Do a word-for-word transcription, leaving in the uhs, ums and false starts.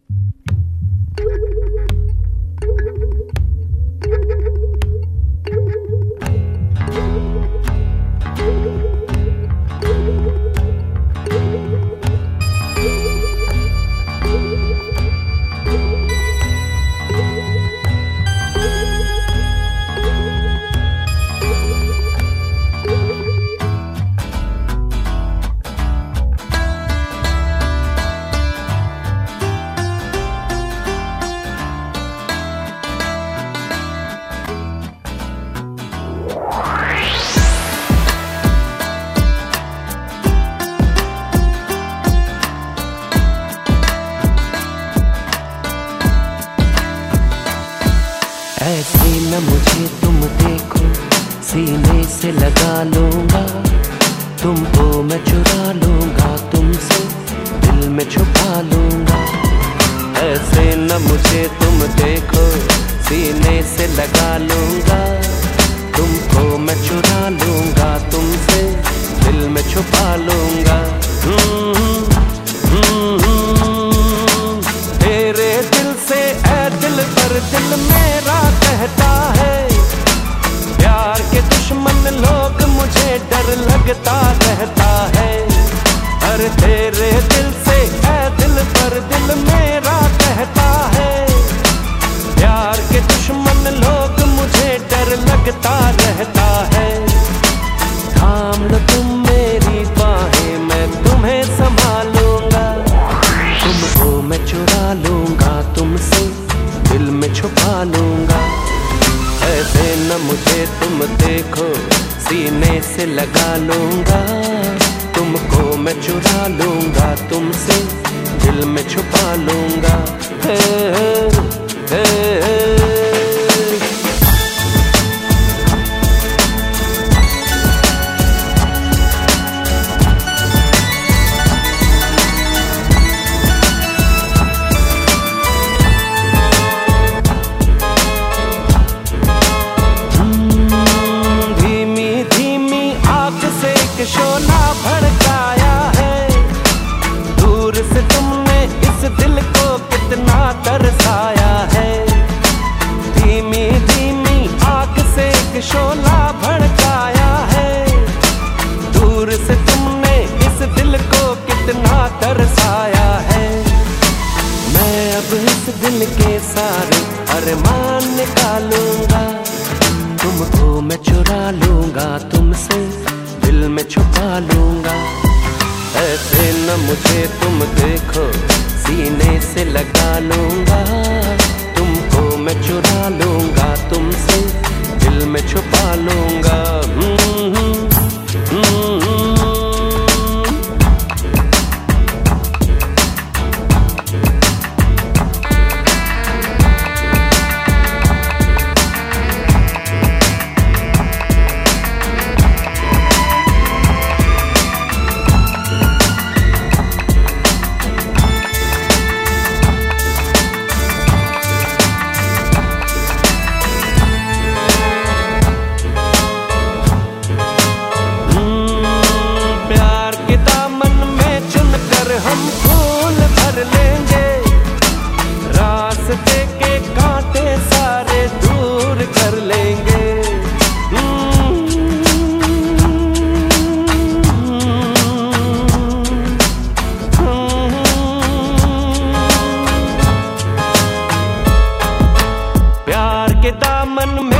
ऐसे न मुझे तुम देखो, सीने से लगा लूंगा, तुमको मैं चुरा लूंगा, तुमसे दिल में छुपा लूंगा। ऐसे न मुझे तुम देखो, सीने से लगा लूंगा, तुमको मैं चुरा लूंगा, तुमसे दिल में छुपा लूंगा। तेरे दिल से ऐ दिल पर दिल मेरा कहता है, प्यार के दुश्मन लोग मुझे डर लगता रहता है। अरे तेरे दिल से ऐ दिल पर दिल मेरा कहता है, प्यार के दुश्मन लोग मुझे डर लगता रहता है। थाम लो तुम मेरी बाहें, मैं तुम्हें संभालूंगा, तुमको मैं चुरा लूंगा, तुमसे दिल में छुपा लूंगा। ऐसे न मुझे तुम देखो, सीने से लगा लूंगा, तुमको मैं चुरा लूंगा, तुमसे दिल में छुपा लूंगा। हे हे हे शोला भड़काया है, दूर से तुमने इस दिल को कितना तरसाया है। धीमी धीमी आँख से एक शोला भड़काया है, दूर से तुमने इस दिल को कितना तरसाया है। मैं अब इस दिल के सारे अरमान निकालूंगा, तुमको मैं चुरा लूंगा, तुमसे दिल में छुपा लूंगा। ऐसे न मुझे तुम देखो, सीने से लगा लूंगा, तुमको मैं चुरा लूंगा, तुमसे दिल में छुपा लूंगा। हम फूल भर लेंगे, रास्ते के कांटे सारे दूर कर लेंगे। प्यार के दामन में